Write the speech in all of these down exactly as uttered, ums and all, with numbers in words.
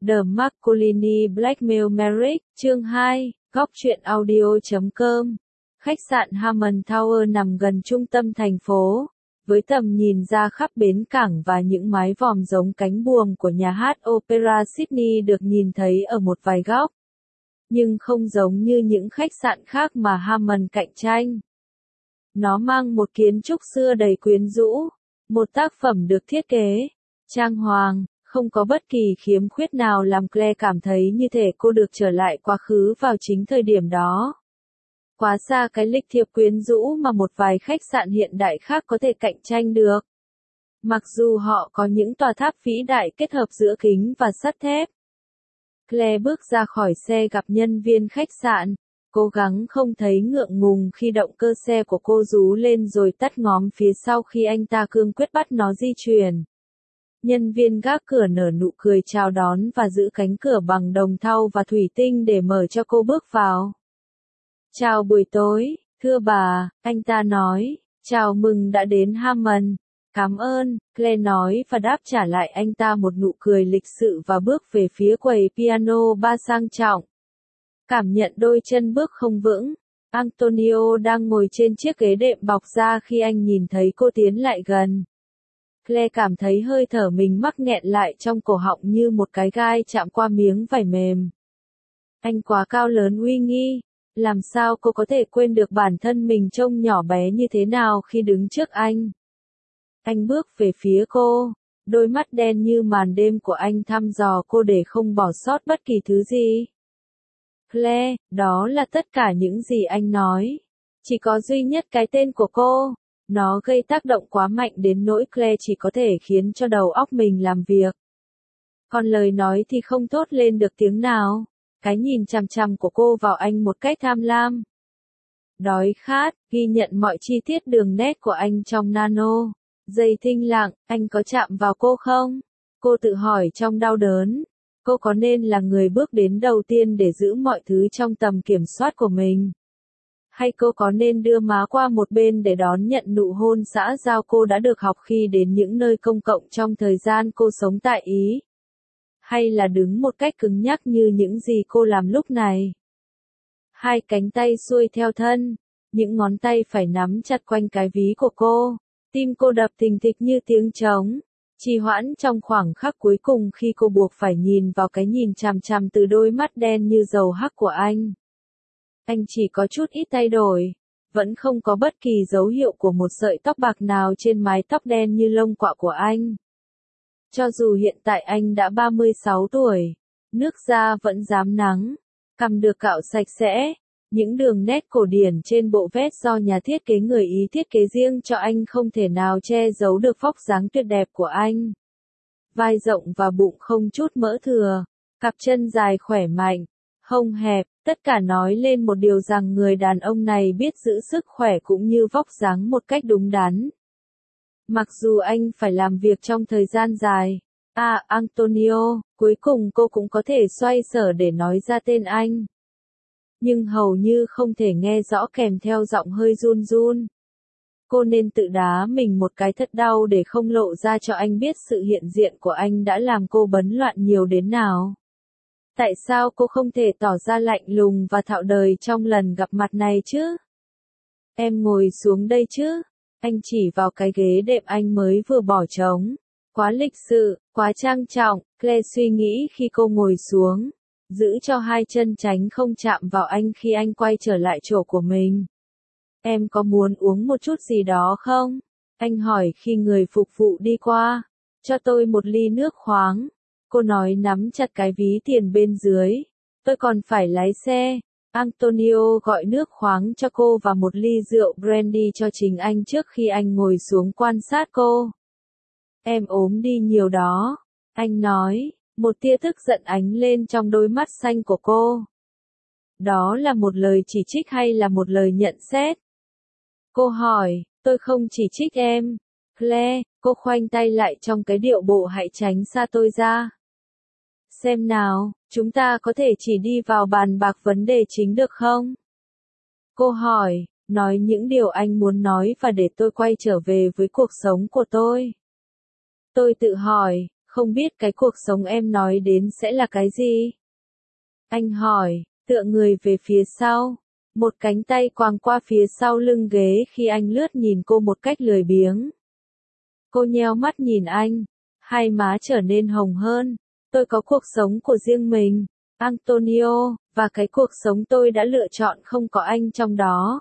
The Masculine Blackmail Marriage, chương hai, góc truyện audio chấm com. Khách sạn Hammond Tower nằm gần trung tâm thành phố, với tầm nhìn ra khắp bến cảng và những mái vòm giống cánh buồm của nhà hát Opera Sydney được nhìn thấy ở một vài góc. Nhưng không giống như những khách sạn khác mà Hammond cạnh tranh. Nó mang một kiến trúc xưa đầy quyến rũ, một tác phẩm được thiết kế, trang hoàng, không có bất kỳ khiếm khuyết nào làm Claire cảm thấy như thể cô được trở lại quá khứ vào chính thời điểm đó. Quá xa cái lịch thiệp quyến rũ mà một vài khách sạn hiện đại khác có thể cạnh tranh được. Mặc dù họ có những tòa tháp vĩ đại kết hợp giữa kính và sắt thép. Claire bước ra khỏi xe gặp nhân viên khách sạn, cố gắng không thấy ngượng ngùng khi động cơ xe của cô rú lên rồi tắt ngóm phía sau khi anh ta cương quyết bắt nó di chuyển. Nhân viên gác cửa nở nụ cười chào đón và giữ cánh cửa bằng đồng thau và thủy tinh để mở cho cô bước vào. Chào buổi tối, thưa bà, anh ta nói, chào mừng đã đến Hammond. Cảm ơn, Claire nói và đáp trả lại anh ta một nụ cười lịch sự và bước về phía quầy piano bar sang trọng. Cảm nhận đôi chân bước không vững, Antonio đang ngồi trên chiếc ghế đệm bọc da khi anh nhìn thấy cô tiến lại gần. Claire cảm thấy hơi thở mình mắc nghẹn lại trong cổ họng như một cái gai chạm qua miếng vải mềm. Anh quá cao lớn uy nghi, làm sao cô có thể quên được bản thân mình trông nhỏ bé như thế nào khi đứng trước anh. Anh bước về phía cô, đôi mắt đen như màn đêm của anh thăm dò cô để không bỏ sót bất kỳ thứ gì. Claire, đó là tất cả những gì anh nói. Chỉ có duy nhất cái tên của cô. Nó gây tác động quá mạnh đến nỗi Claire chỉ có thể khiến cho đầu óc mình làm việc. Còn lời nói thì không thốt lên được tiếng nào. Cái nhìn chằm chằm của cô vào anh một cách tham lam. Đói khát, ghi nhận mọi chi tiết đường nét của anh trong nano. Giây thinh lặng, anh có chạm vào cô không? Cô tự hỏi trong đau đớn. Cô có nên là người bước đến đầu tiên để giữ mọi thứ trong tầm kiểm soát của mình? Hay cô có nên đưa má qua một bên để đón nhận nụ hôn xã giao cô đã được học khi đến những nơi công cộng trong thời gian cô sống tại Ý? Hay là đứng một cách cứng nhắc như những gì cô làm lúc này? Hai cánh tay xuôi theo thân, những ngón tay phải nắm chặt quanh cái ví của cô, tim cô đập thình thịch như tiếng trống, trì hoãn trong khoảng khắc cuối cùng khi cô buộc phải nhìn vào cái nhìn chằm chằm từ đôi mắt đen như dầu hắc của anh. Anh chỉ có chút ít thay đổi, vẫn không có bất kỳ dấu hiệu của một sợi tóc bạc nào trên mái tóc đen như lông quạ của anh. Cho dù hiện tại anh đã ba mươi sáu tuổi, nước da vẫn rám nắng, cằm được cạo sạch sẽ, những đường nét cổ điển trên bộ vest do nhà thiết kế người Ý thiết kế riêng cho anh không thể nào che giấu được vóc dáng tuyệt đẹp của anh. Vai rộng và bụng không chút mỡ thừa, cặp chân dài khỏe mạnh, hông hẹp, tất cả nói lên một điều rằng người đàn ông này biết giữ sức khỏe cũng như vóc dáng một cách đúng đắn. Mặc dù anh phải làm việc trong thời gian dài, à Antonio, cuối cùng cô cũng có thể xoay sở để nói ra tên anh. Nhưng hầu như không thể nghe rõ kèm theo giọng hơi run run. Cô nên tự đá mình một cái thật đau để không lộ ra cho anh biết sự hiện diện của anh đã làm cô bấn loạn nhiều đến nào. Tại sao cô không thể tỏ ra lạnh lùng và thạo đời trong lần gặp mặt này chứ? Em ngồi xuống đây chứ? Anh chỉ vào cái ghế đệm anh mới vừa bỏ trống. Quá lịch sự, quá trang trọng, Claire suy nghĩ khi cô ngồi xuống, giữ cho hai chân tránh không chạm vào anh khi anh quay trở lại chỗ của mình. Em có muốn uống một chút gì đó không? Anh hỏi khi người phục vụ đi qua. Cho tôi một ly nước khoáng. Cô nói nắm chặt cái ví tiền bên dưới. Tôi còn phải lái xe. Antonio gọi nước khoáng cho cô và một ly rượu brandy cho chính anh trước khi anh ngồi xuống quan sát cô. Em ốm đi nhiều đó. Anh nói, một tia tức giận ánh lên trong đôi mắt xanh của cô. Đó là một lời chỉ trích hay là một lời nhận xét? Cô hỏi, tôi không chỉ trích em. Claire, cô khoanh tay lại trong cái điệu bộ hãy tránh xa tôi ra. Xem nào, chúng ta có thể chỉ đi vào bàn bạc vấn đề chính được không? Cô hỏi, nói những điều anh muốn nói và để tôi quay trở về với cuộc sống của tôi. Tôi tự hỏi, Không biết cái cuộc sống em nói đến sẽ là cái gì? Anh hỏi, tựa người về phía sau. Một cánh tay quàng qua phía sau lưng ghế khi anh lướt nhìn cô một cách lười biếng. Cô nheo mắt nhìn anh, hai má trở nên hồng hơn. Tôi có cuộc sống của riêng mình, Antonio, và cái cuộc sống tôi đã lựa chọn không có anh trong đó.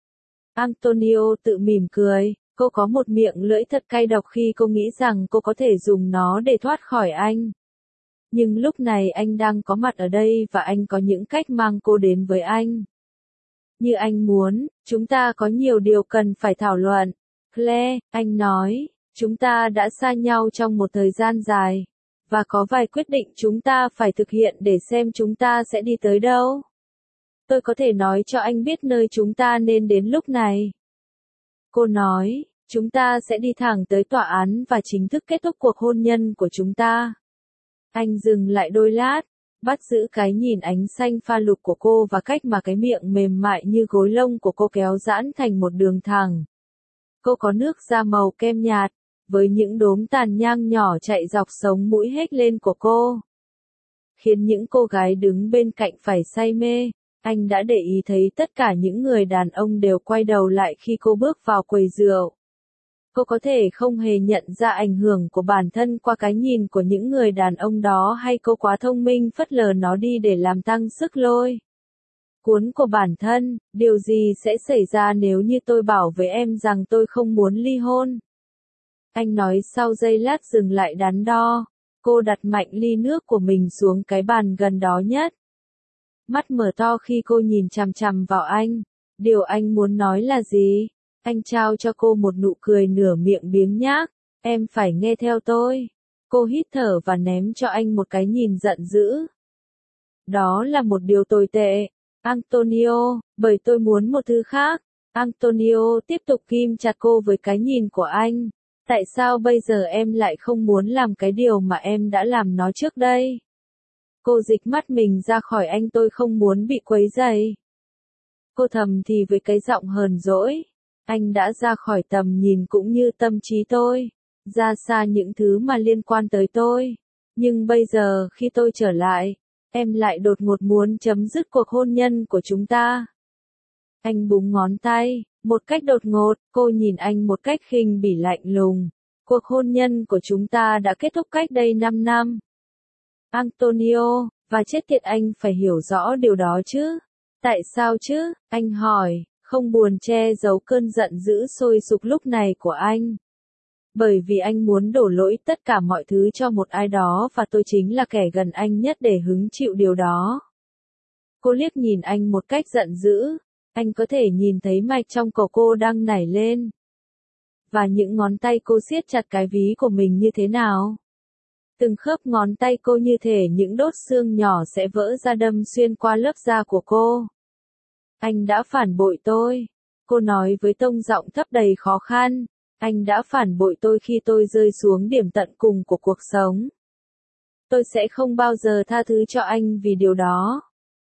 Antonio tự mỉm cười, cô có một miệng lưỡi thật cay độc khi cô nghĩ rằng cô có thể dùng nó để thoát khỏi anh. Nhưng lúc này anh đang có mặt ở đây và anh có những cách mang cô đến với anh. Như anh muốn, chúng ta có nhiều điều cần phải thảo luận. Claire, anh nói, chúng ta đã xa nhau trong một thời gian dài. Và có vài quyết định chúng ta phải thực hiện để xem chúng ta sẽ đi tới đâu. Tôi có thể nói cho anh biết nơi chúng ta nên đến lúc này. Cô nói, chúng ta sẽ đi thẳng tới tòa án và chính thức kết thúc cuộc hôn nhân của chúng ta. Anh dừng lại đôi lát, bắt giữ cái nhìn ánh xanh pha lục của cô và cách mà cái miệng mềm mại như gối lông của cô kéo giãn thành một đường thẳng. Cô có nước da màu kem nhạt, với những đốm tàn nhang nhỏ chạy dọc sống mũi hết lên của cô. Khiến những cô gái đứng bên cạnh phải say mê. Anh đã để ý thấy tất cả những người đàn ông đều quay đầu lại khi cô bước vào quầy rượu. Cô có thể không hề nhận ra ảnh hưởng của bản thân qua cái nhìn của những người đàn ông đó hay cô quá thông minh phớt lờ nó đi để làm tăng sức lôi cuốn của bản thân. Điều gì sẽ xảy ra nếu như tôi bảo với em rằng tôi không muốn ly hôn? Anh nói sau giây lát dừng lại đắn đo. Cô đặt mạnh ly nước của mình xuống cái bàn gần đó nhất. Mắt mở to khi cô nhìn chằm chằm vào anh. Điều anh muốn nói là gì? Anh trao cho cô một nụ cười nửa miệng biếng nhác. Em phải nghe theo tôi. Cô hít thở và ném cho anh một cái nhìn giận dữ. Đó là một điều tồi tệ, Antonio, bởi tôi muốn một thứ khác. Antonio tiếp tục ghim chặt cô với cái nhìn của anh. Tại sao bây giờ em lại không muốn làm cái điều mà em đã làm nó trước đây? Cô dịch mắt mình ra khỏi anh, tôi không muốn bị quấy rầy. Cô thầm thì với cái giọng hờn dỗi. Anh đã ra khỏi tầm nhìn cũng như tâm trí tôi, ra xa những thứ mà liên quan tới tôi. Nhưng bây giờ khi tôi trở lại, em lại đột ngột muốn chấm dứt cuộc hôn nhân của chúng ta. Anh búng ngón tay, một cách đột ngột, cô nhìn anh một cách khinh bỉ lạnh lùng. Cuộc hôn nhân của chúng ta đã kết thúc cách đây năm năm. Antonio, và chết tiệt anh phải hiểu rõ điều đó chứ. Tại sao chứ? Anh hỏi, không buồn che giấu cơn giận dữ sôi sục lúc này của anh. Bởi vì anh muốn đổ lỗi tất cả mọi thứ cho một ai đó và tôi chính là kẻ gần anh nhất để hứng chịu điều đó. Cô liếc nhìn anh một cách giận dữ. Anh có thể nhìn thấy mạch trong cổ cô đang nảy lên. Và những ngón tay cô siết chặt cái ví của mình như thế nào. Từng khớp ngón tay cô như thể những đốt xương nhỏ sẽ vỡ ra đâm xuyên qua lớp da của cô. Anh đã phản bội tôi. Cô nói với tông giọng thấp đầy khó khăn. Anh đã phản bội tôi khi tôi rơi xuống điểm tận cùng của cuộc sống. Tôi sẽ không bao giờ tha thứ cho anh vì điều đó.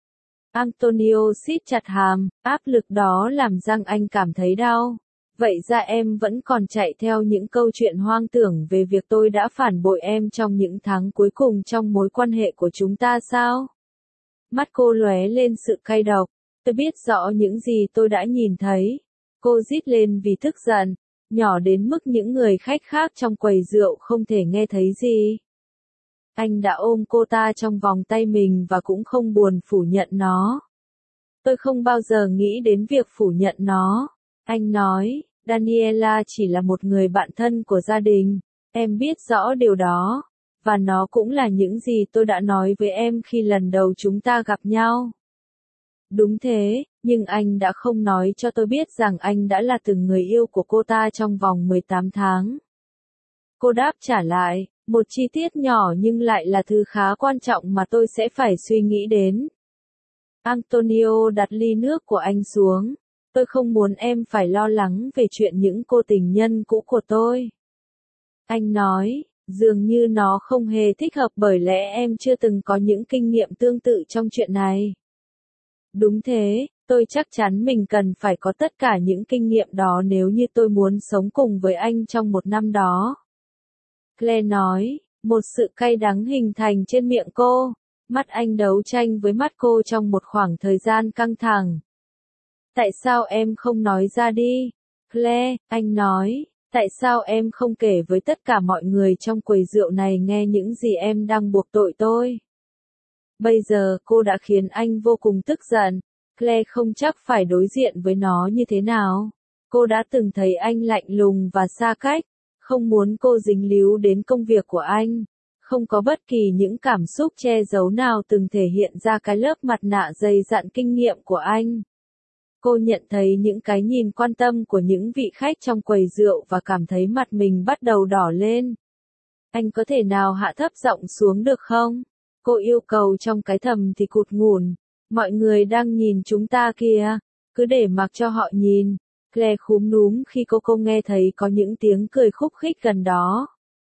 Antonio siết chặt hàm, áp lực đó làm răng anh cảm thấy đau. Vậy ra em vẫn còn chạy theo những câu chuyện hoang tưởng về việc tôi đã phản bội em trong những tháng cuối cùng trong mối quan hệ của chúng ta sao? Mắt cô lóe lên sự cay độc. Tôi biết rõ những gì tôi đã nhìn thấy. Cô rít lên vì tức giận, nhỏ đến mức những người khách khác trong quầy rượu không thể nghe thấy gì. Anh đã ôm cô ta trong vòng tay mình và cũng không buồn phủ nhận nó. Tôi không bao giờ nghĩ đến việc phủ nhận nó. Anh nói, Daniela chỉ là một người bạn thân của gia đình. Em biết rõ điều đó. Và nó cũng là những gì tôi đã nói với em khi lần đầu chúng ta gặp nhau. Đúng thế, nhưng anh đã không nói cho tôi biết rằng anh đã là từng người yêu của cô ta trong vòng mười tám tháng. Cô đáp trả lại, một chi tiết nhỏ nhưng lại là thứ khá quan trọng mà tôi sẽ phải suy nghĩ đến. Antonio đặt ly nước của anh xuống. Tôi không muốn em phải lo lắng về chuyện những cô tình nhân cũ của tôi. Anh nói, dường như nó không hề thích hợp bởi lẽ em chưa từng có những kinh nghiệm tương tự trong chuyện này. Đúng thế, tôi chắc chắn mình cần phải có tất cả những kinh nghiệm đó nếu như tôi muốn sống cùng với anh trong một năm đó. Claire nói, Một sự cay đắng hình thành trên miệng cô. Mắt anh đấu tranh với mắt cô trong một khoảng thời gian căng thẳng. Tại sao em không nói ra đi? Claire, anh nói, tại sao em không kể với tất cả mọi người trong quầy rượu này nghe những gì em đang buộc tội tôi? Bây giờ cô đã khiến anh vô cùng tức giận. Claire không chắc phải đối diện với nó như thế nào. Cô đã từng thấy anh lạnh lùng và xa cách, không muốn cô dính líu đến công việc của anh. Không có bất kỳ những cảm xúc che giấu nào từng thể hiện ra cái lớp mặt nạ dày dặn kinh nghiệm của anh. Cô nhận thấy những cái nhìn quan tâm của những vị khách trong quầy rượu và cảm thấy mặt mình bắt đầu đỏ lên. Anh có thể nào hạ thấp giọng xuống được không? Cô yêu cầu trong cái thầm thì cụt ngủn. Mọi người đang nhìn chúng ta kìa, cứ để mặc cho họ nhìn. Claire khúm núm khi cô cô nghe thấy có những tiếng cười khúc khích gần đó.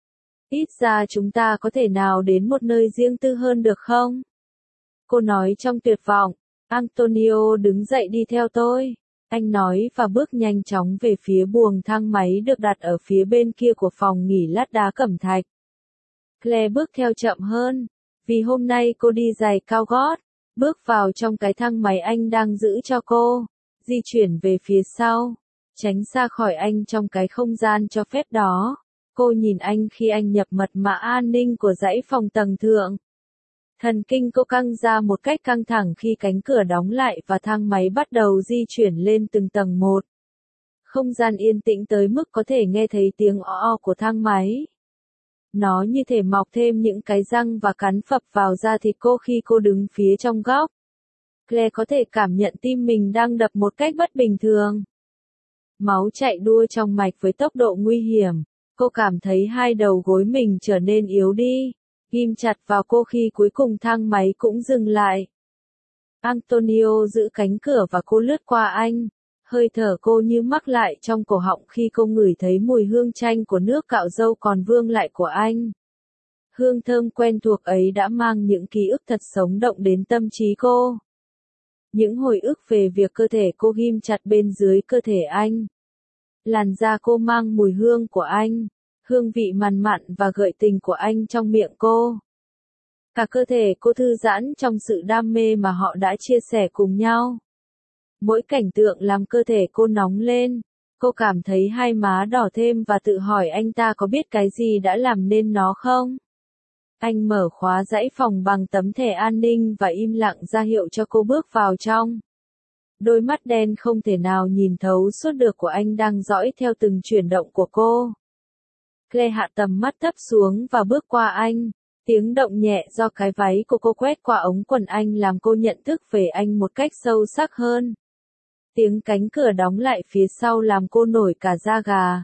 Ít ra chúng ta có thể nào đến một nơi riêng tư hơn được không? Cô nói trong tuyệt vọng. Antonio đứng dậy đi theo tôi. Anh nói và bước nhanh chóng về phía buồng thang máy được đặt ở phía bên kia của phòng nghỉ lát đá cẩm thạch. Claire bước theo chậm hơn, vì hôm nay cô đi giày cao gót. Bước vào trong cái thang máy anh đang giữ cho cô, di chuyển về phía sau, tránh xa khỏi anh trong cái không gian cho phép đó. Cô nhìn anh khi anh nhập mật mã an ninh của dãy phòng tầng thượng. Thần kinh cô căng ra một cách căng thẳng khi cánh cửa đóng lại và thang máy bắt đầu di chuyển lên từng tầng một. Không gian yên tĩnh tới mức có thể nghe thấy tiếng o o của thang máy. Nó như thể mọc thêm những cái răng và cắn phập vào da thịt cô khi cô đứng phía trong góc. Claire có thể cảm nhận tim mình đang đập một cách bất bình thường. Máu chạy đua trong mạch với tốc độ nguy hiểm. Cô cảm thấy hai đầu gối mình trở nên yếu đi, ghim chặt vào cô khi cuối cùng thang máy cũng dừng lại. Antonio giữ cánh cửa và cô lướt qua anh. Hơi thở cô như mắc lại trong cổ họng khi cô ngửi thấy mùi hương chanh của nước cạo râu còn vương lại của anh. Hương thơm quen thuộc ấy đã mang những ký ức thật sống động đến tâm trí cô. Những hồi ức về việc cơ thể cô ghim chặt bên dưới cơ thể anh. Làn da cô mang mùi hương của anh, hương vị mặn mặn và gợi tình của anh trong miệng cô. Cả cơ thể cô thư giãn trong sự đam mê mà họ đã chia sẻ cùng nhau. Mỗi cảnh tượng làm cơ thể cô nóng lên. Cô cảm thấy hai má đỏ thêm và tự hỏi anh ta có biết cái gì đã làm nên nó không? Anh mở khóa dãy phòng bằng tấm thẻ an ninh và im lặng ra hiệu cho cô bước vào trong. Đôi mắt đen không thể nào nhìn thấu suốt được của anh đang dõi theo từng chuyển động của cô. Claire hạ tầm mắt thấp xuống và bước qua anh. Tiếng động nhẹ do cái váy của cô quét qua ống quần anh làm cô nhận thức về anh một cách sâu sắc hơn. Tiếng cánh cửa đóng lại phía sau làm cô nổi cả da gà.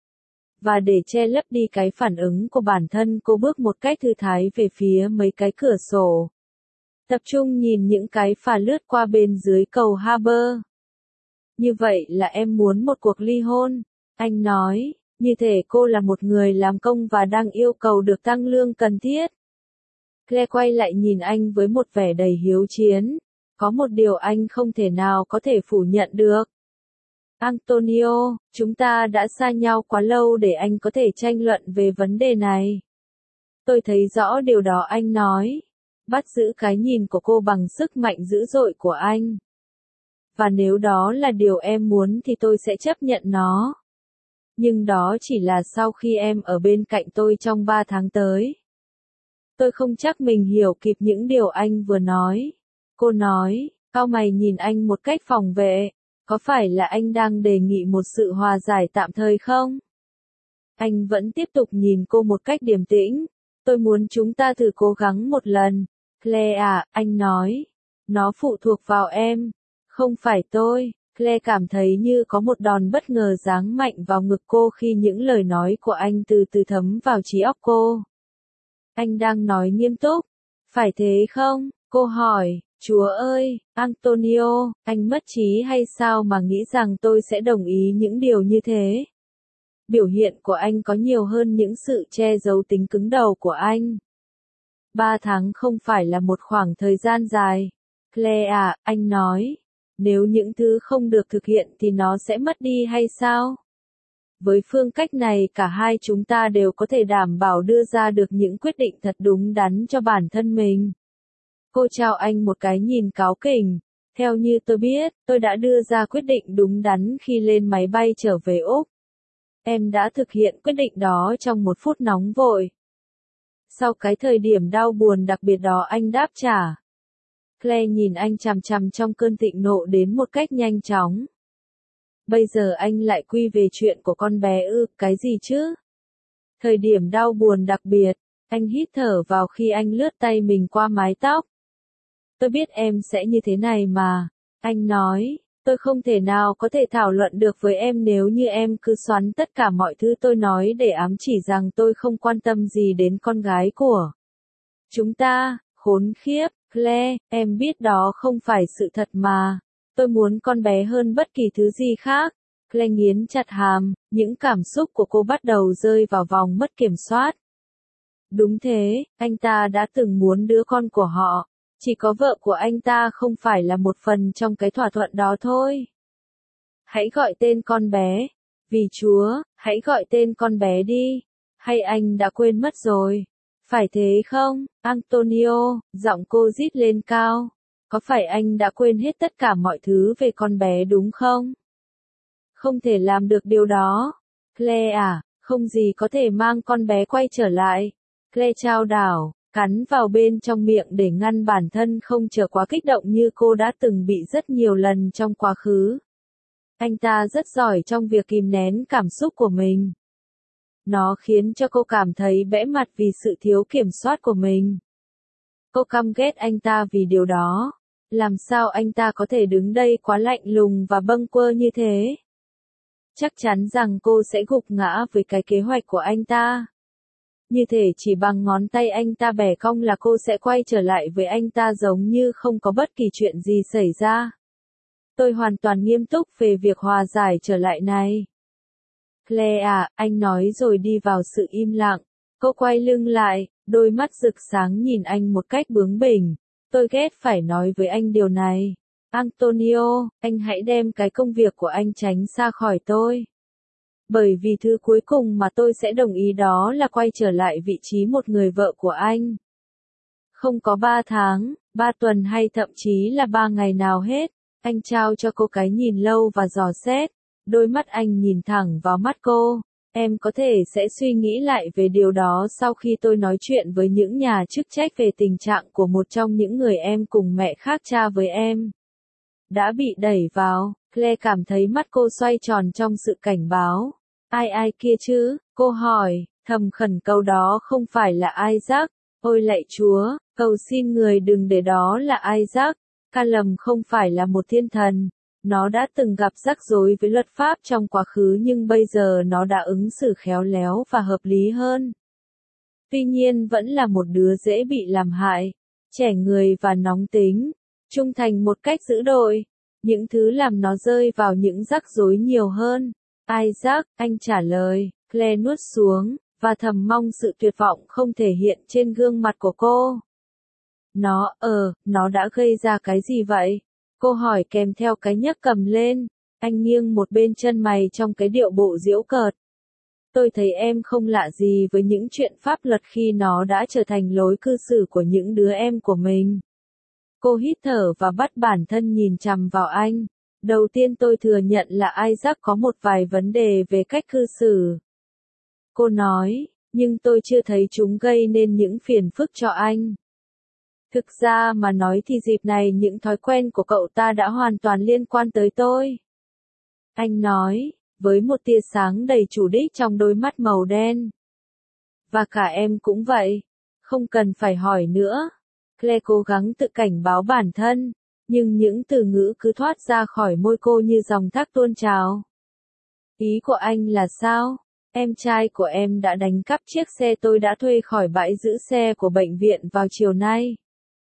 Và để che lấp đi cái phản ứng của bản thân, cô bước một cách thư thái về phía mấy cái cửa sổ. Tập trung nhìn những cái phà lướt qua bên dưới cầu Harbour. Như vậy là em muốn một cuộc ly hôn, anh nói, như thể cô là một người làm công và đang yêu cầu được tăng lương cần thiết. Claire quay lại nhìn anh với một vẻ đầy hiếu chiến. Có một điều anh không thể nào có thể phủ nhận được. Antonio, chúng ta đã xa nhau quá lâu để anh có thể tranh luận về vấn đề này. Tôi thấy rõ điều đó anh nói. Bắt giữ cái nhìn của cô bằng sức mạnh dữ dội của anh. Và nếu đó là điều em muốn thì tôi sẽ chấp nhận nó. Nhưng đó chỉ là sau khi em ở bên cạnh tôi trong ba tháng tới. Tôi không chắc mình hiểu kịp những điều anh vừa nói. Cô nói, cau mày nhìn anh một cách phòng vệ. Có phải là anh đang đề nghị một sự hòa giải tạm thời không? Anh vẫn tiếp tục nhìn cô một cách điềm tĩnh. Tôi muốn chúng ta thử cố gắng một lần. Claire à, anh nói. Nó phụ thuộc vào em. Không phải tôi. Claire cảm thấy như có một đòn bất ngờ giáng mạnh vào ngực cô khi những lời nói của anh từ từ thấm vào trí óc cô. Anh đang nói nghiêm túc. Phải thế không? Cô hỏi. Chúa ơi, Antonio, anh mất trí hay sao mà nghĩ rằng tôi sẽ đồng ý những điều như thế? Biểu hiện của anh có nhiều hơn những sự che giấu tính cứng đầu của anh. Ba tháng không phải là một khoảng thời gian dài. Claire à, anh nói. Nếu những thứ không được thực hiện thì nó sẽ mất đi hay sao? Với phương cách này cả hai chúng ta đều có thể đảm bảo đưa ra được những quyết định thật đúng đắn cho bản thân mình. Cô chào anh một cái nhìn cáu kỉnh. Theo như tôi biết, tôi đã đưa ra quyết định đúng đắn khi lên máy bay trở về Úc. Em đã thực hiện quyết định đó trong một phút nóng vội. Sau cái thời điểm đau buồn đặc biệt đó anh đáp trả. Claire nhìn anh chằm chằm trong cơn thịnh nộ đến một cách nhanh chóng. Bây giờ anh lại quy về chuyện của con bé ư, cái gì chứ? Thời điểm đau buồn đặc biệt, anh hít thở vào khi anh lướt tay mình qua mái tóc. Tôi biết em sẽ như thế này mà, anh nói, tôi không thể nào có thể thảo luận được với em nếu như em cứ xoắn tất cả mọi thứ tôi nói để ám chỉ rằng tôi không quan tâm gì đến con gái của chúng ta. Khốn khiếp, Claire, em biết đó không phải sự thật mà. Tôi muốn con bé hơn bất kỳ thứ gì khác. Claire nghiến chặt hàm, những cảm xúc của cô bắt đầu rơi vào vòng mất kiểm soát. Đúng thế, anh ta đã từng muốn đứa con của họ. Chỉ có vợ của anh ta không phải là một phần trong cái thỏa thuận đó thôi. Hãy gọi tên con bé. Vì Chúa, hãy gọi tên con bé đi. Hay anh đã quên mất rồi? Phải thế không, Antonio? Giọng cô rít lên cao. Có phải anh đã quên hết tất cả mọi thứ về con bé đúng không? Không thể làm được điều đó. Claire à, không gì có thể mang con bé quay trở lại. Claire chao đảo, cắn vào bên trong miệng để ngăn bản thân không trở quá kích động như cô đã từng bị rất nhiều lần trong quá khứ. Anh ta rất giỏi trong việc kìm nén cảm xúc của mình. Nó khiến cho cô cảm thấy bẽ mặt vì sự thiếu kiểm soát của mình. Cô căm ghét anh ta vì điều đó. Làm sao anh ta có thể đứng đây quá lạnh lùng và bâng quơ như thế? Chắc chắn rằng cô sẽ gục ngã với cái kế hoạch của anh ta. Như thể chỉ bằng ngón tay anh ta bẻ cong là cô sẽ quay trở lại với anh ta giống như không có bất kỳ chuyện gì xảy ra. Tôi hoàn toàn nghiêm túc về việc hòa giải trở lại này. Claire à, anh nói rồi đi vào sự im lặng. Cô quay lưng lại, đôi mắt rực sáng nhìn anh một cách bướng bỉnh. Tôi ghét phải nói với anh điều này. Antonio, anh hãy đem cái công việc của anh tránh xa khỏi tôi. Bởi vì thứ cuối cùng mà tôi sẽ đồng ý đó là quay trở lại vị trí một người vợ của anh. Không có ba tháng, ba tuần hay thậm chí là ba ngày nào hết. Anh trao cho cô cái nhìn lâu và dò xét. Đôi mắt anh nhìn thẳng vào mắt cô. Em có thể sẽ suy nghĩ lại về điều đó sau khi tôi nói chuyện với những nhà chức trách về tình trạng của một trong những người em cùng mẹ khác cha với em. Đã bị đẩy vào, Claire cảm thấy mắt cô xoay tròn trong sự cảnh báo. Ai ai kia chứ? Cô hỏi, thầm khẩn cầu đó không phải là Isaac. Ôi lạy Chúa, cầu xin người đừng để đó là Isaac. Callum không phải là một thiên thần. Nó đã từng gặp rắc rối với luật pháp trong quá khứ nhưng bây giờ nó đã ứng xử khéo léo và hợp lý hơn. Tuy nhiên vẫn là một đứa dễ bị làm hại, trẻ người và nóng tính, trung thành một cách dữ dội. Những thứ làm nó rơi vào những rắc rối nhiều hơn. Isaac, anh trả lời, Claire nuốt xuống, và thầm mong sự tuyệt vọng không thể hiện trên gương mặt của cô. Nó, ờ, nó đã gây ra cái gì vậy? Cô hỏi kèm theo cái nhấc cầm lên. Anh nghiêng một bên chân mày trong cái điệu bộ giễu cợt. Tôi thấy em không lạ gì với những chuyện pháp luật khi nó đã trở thành lối cư xử của những đứa em của mình. Cô hít thở và bắt bản thân nhìn chằm vào anh. Đầu tiên tôi thừa nhận là Isaac có một vài vấn đề về cách cư xử. Cô nói, nhưng tôi chưa thấy chúng gây nên những phiền phức cho anh. Thực ra mà nói thì dịp này những thói quen của cậu ta đã hoàn toàn liên quan tới tôi. Anh nói, với một tia sáng đầy chủ đích trong đôi mắt màu đen. Và cả em cũng vậy. Không cần phải hỏi nữa. Claire cố gắng tự cảnh báo bản thân, nhưng những từ ngữ cứ thoát ra khỏi môi cô như dòng thác tuôn trào. Ý của anh là sao? Em trai của em đã đánh cắp chiếc xe tôi đã thuê khỏi bãi giữ xe của bệnh viện vào chiều nay.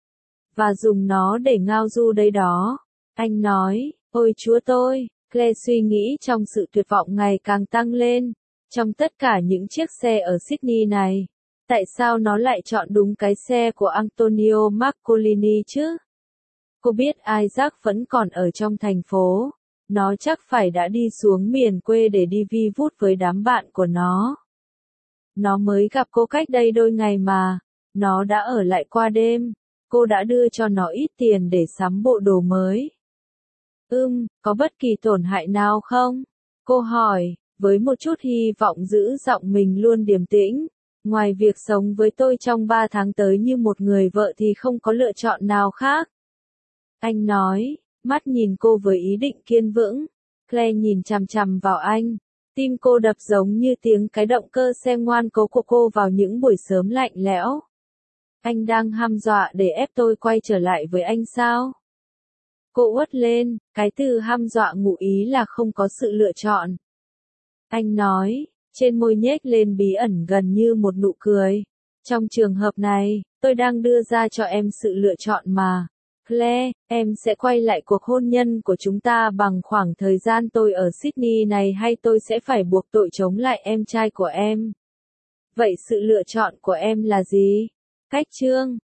Và dùng nó để ngao du đây đó. Anh nói, ôi Chúa tôi, Claire suy nghĩ trong sự tuyệt vọng ngày càng tăng lên. Trong tất cả những chiếc xe ở Sydney này, tại sao nó lại chọn đúng cái xe của Antonio Marcolini chứ? Cô biết Isaac vẫn còn ở trong thành phố. Nó chắc phải đã đi xuống miền quê để đi vi vút với đám bạn của nó. Nó mới gặp cô cách đây đôi ngày mà. Nó đã ở lại qua đêm. Cô đã đưa cho nó ít tiền để sắm bộ đồ mới. Ừm, có bất kỳ tổn hại nào không? Cô hỏi, với một chút hy vọng giữ giọng mình luôn điềm tĩnh. Ngoài việc sống với tôi trong ba tháng tới như một người vợ thì không có lựa chọn nào khác. Anh nói, mắt nhìn cô với ý định kiên vững. Claire nhìn chằm chằm vào anh. Tim cô đập giống như tiếng cái động cơ xe ngoan cố của cô vào những buổi sớm lạnh lẽo. Anh đang hăm dọa để ép tôi quay trở lại với anh sao? Cô uất lên, cái từ hăm dọa ngụ ý là không có sự lựa chọn. Anh nói, trên môi nhếch lên bí ẩn gần như một nụ cười. Trong trường hợp này, tôi đang đưa ra cho em sự lựa chọn mà. Claire, em sẽ quay lại cuộc hôn nhân của chúng ta bằng khoảng thời gian tôi ở Sydney này hay tôi sẽ phải buộc tội chống lại em trai của em? Vậy sự lựa chọn của em là gì? Cách chương